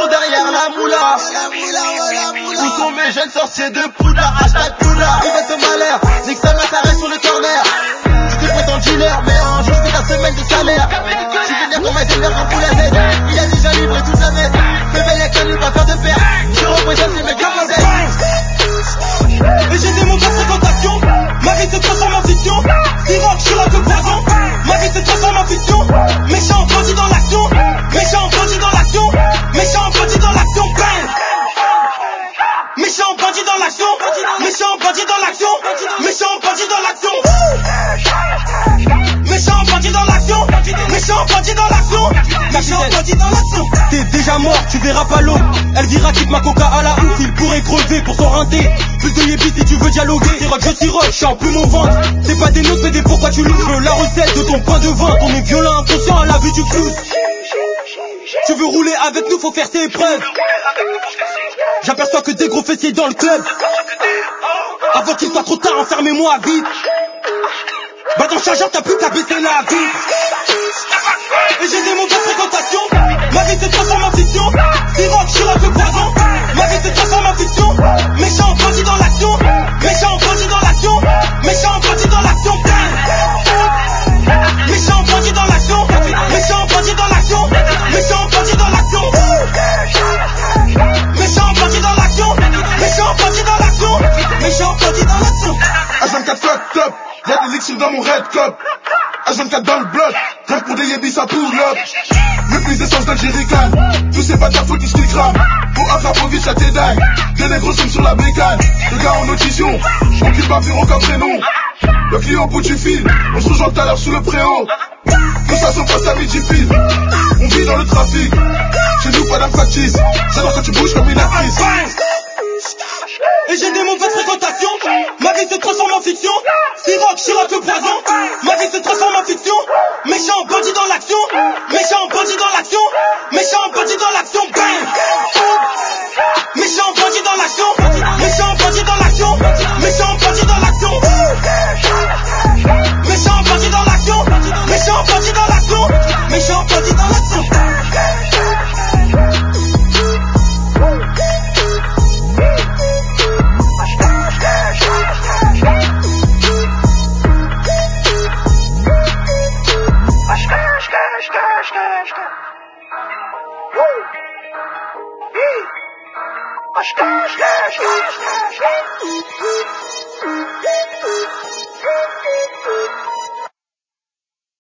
toujours derrière la moula. Où sont mes jeunes sorciers de Poudlard? Hashtag Poudlard, il va te malheur. Nique sa mère, ça reste sur le corner. Tu te prétends dealer, mais un jour je fais ta semaine de salaire. Tu veux venir comme un éleveur en poule à Z. Il a déjà livré toute la net. Bébé y'a qu'un ne va faire de perte. Je représente les mecs de la et j'ai des mauvaises fréquentations. Ma vie se transforme en fiction. Siroc, je suis là que poison. Ma vie se transforme en fiction. Méchant bandit dans l'action. Méchant bandit dans l'action. Méchant bandit dans l'action. Bang. Méchant bandit dans l'action. Méchant bandit dans l'action. Méchant bandit dans l'action. Méchant bandit dans l'action. Méchant bandit dans l'action. Méchant bandit dans l'action. T'es déjà mort, tu verras pas l'eau. Elvira quitte ma coca à la ouf. Il pourrait crever pour son rinté. Plus de yébis si tu veux dialoguer. Siroc, je siroc, je chante plus mon ventre. C'est pas des notes mais des pourquoi tu loues. Je veux la recette de ton point de vente. On est violent, inconscient à la vue du flou. Tu veux rouler avec nous, faut faire tes preuves. J'aperçois que des gros fessiers dans le club. Avant qu'il soit trop tard, enfermez-moi vite. Bah ton chargeur, t'as plus qu'à baisser la vie. Et j'ai des mauvaises fréquentations. Ma vie se transforme en fiction. Siroc, je suis là que poison. Ma vie se transforme en fiction. Méchant bandit dans l'action. Méchant bandit dans l'action. Méchant bandit dans l'action. Méchant bandit dans l'action. Méchant bandit dans l'action. Méchant bandit dans l'action. Méchant bandit dans l'action. Méchant bandit dans l'action. Méchant bandit dans l'action. H24 fuck top, y'a des l'élixir dans mon red cup. H24 dans le bloc, rien que pour des yébis ça pull up. Le plus d'essence d'Algérican, tous ces bâtards faut qu'ils se crament. Pour Akrapovic à Tedaille, des négros sont sur la bécane. Le gars en audition, on kill pas bureau comme prénom. Le client au bout du fil, on se rejoint tout à l'heure sous le préau. Tout ça se passe à midi pile, on vit dans le trafic. Chez nous pas d'infactice, j'adore quand tu bouges comme une actrice. Et j'ai des mauvaises fréquentations. Ma vie se transforme en fiction. Siroc, je suis là que poison. Ma vie se transforme en fiction. Méchant bandit dans l'action. Méchant bandit dans l'action. Méchant bandit dans l'action. Bang. Méchant bandit dans l'action. Méchant bandit dans l'action. Méchant bandit dans l'action. Méchant bandit dans l'action. Méchant bandit dans l'action. Méchant bandit dans l'action. Woo!